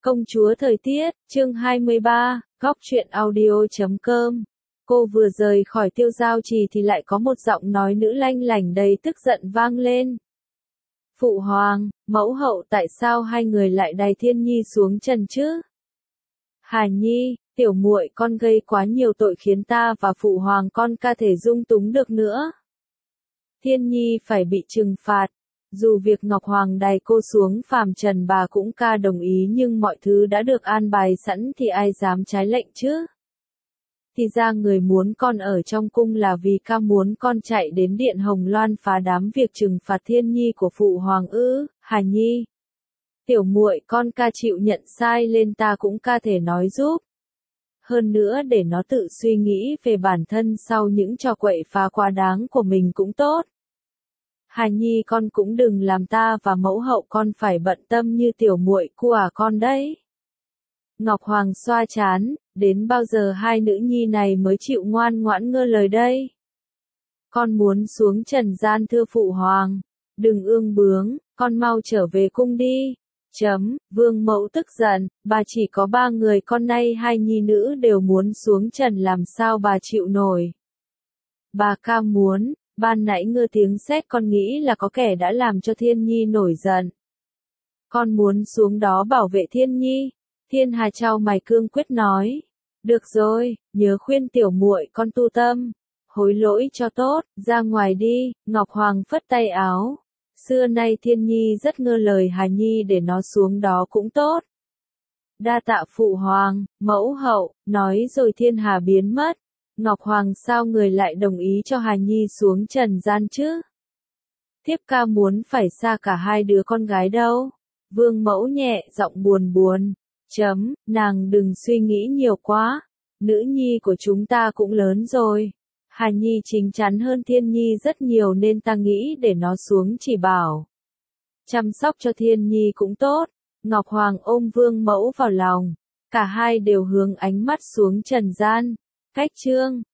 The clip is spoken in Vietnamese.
Công chúa thời tiết, chương 23, góc truyện audio.com. Cô vừa rời khỏi Tiêu Giao Trì thì lại có một giọng nói nữ lanh lảnh đầy tức giận vang lên. Phụ hoàng, mẫu hậu, tại sao hai người lại đày Thiên Nhi xuống trần chứ? Hà Nhi, tiểu muội con gây quá nhiều tội khiến ta và phụ hoàng con ca thể dung túng được nữa. Thiên Nhi phải bị trừng phạt. Dù việc Ngọc Hoàng đày cô xuống phàm trần bà cũng ca đồng ý, nhưng mọi thứ đã được an bài sẵn thì ai dám trái lệnh chứ? Thì ra người muốn con ở trong cung là vì ca muốn con chạy đến Điện Hồng Loan phá đám việc trừng phạt Thiên Nhi của phụ hoàng ư? Hà Nhi, tiểu muội con ca chịu nhận sai lên, ta cũng ca thể nói giúp. Hơn nữa để nó tự suy nghĩ về bản thân sau những trò quậy phá quá đáng của mình cũng tốt. Hà Nhi, con cũng đừng làm ta và mẫu hậu con phải bận tâm như tiểu muội của con đấy. Ngọc Hoàng xoa trán, đến bao giờ hai nữ nhi này mới chịu ngoan ngoãn ngơ lời đây? Con muốn xuống trần gian thưa phụ hoàng, đừng ương bướng, con mau trở về cung đi. Vương mẫu tức giận, bà chỉ có 3 người con, nay hai nhi nữ đều muốn xuống trần, làm sao bà chịu nổi? Bà ca muốn. Ban nãy ngơ tiếng sét, con nghĩ là có kẻ đã làm cho Thiên Nhi nổi giận. Con muốn xuống đó bảo vệ Thiên Nhi. Thiên Hà chau mày cương quyết nói. Được rồi, nhớ khuyên tiểu muội con tu tâm, hối lỗi cho tốt, ra ngoài đi. Ngọc Hoàng phất tay áo. Xưa nay Thiên Nhi rất ngơ lời Hà Nhi, để nó xuống đó cũng tốt. Đa tạ phụ hoàng, mẫu hậu, nói rồi Thiên Hà biến mất. Ngọc Hoàng sao người lại đồng ý cho Hà Nhi xuống trần gian chứ? Thiếp ca muốn phải xa cả hai đứa con gái đâu. Vương mẫu nhẹ giọng buồn buồn. Nàng đừng suy nghĩ nhiều quá. Nữ nhi của chúng ta cũng lớn rồi. Hà Nhi chín chắn hơn Thiên Nhi rất nhiều, nên ta nghĩ để nó xuống chỉ bảo chăm sóc cho Thiên Nhi cũng tốt. Ngọc Hoàng ôm Vương mẫu vào lòng. Cả hai đều hướng ánh mắt xuống trần gian. Cách chương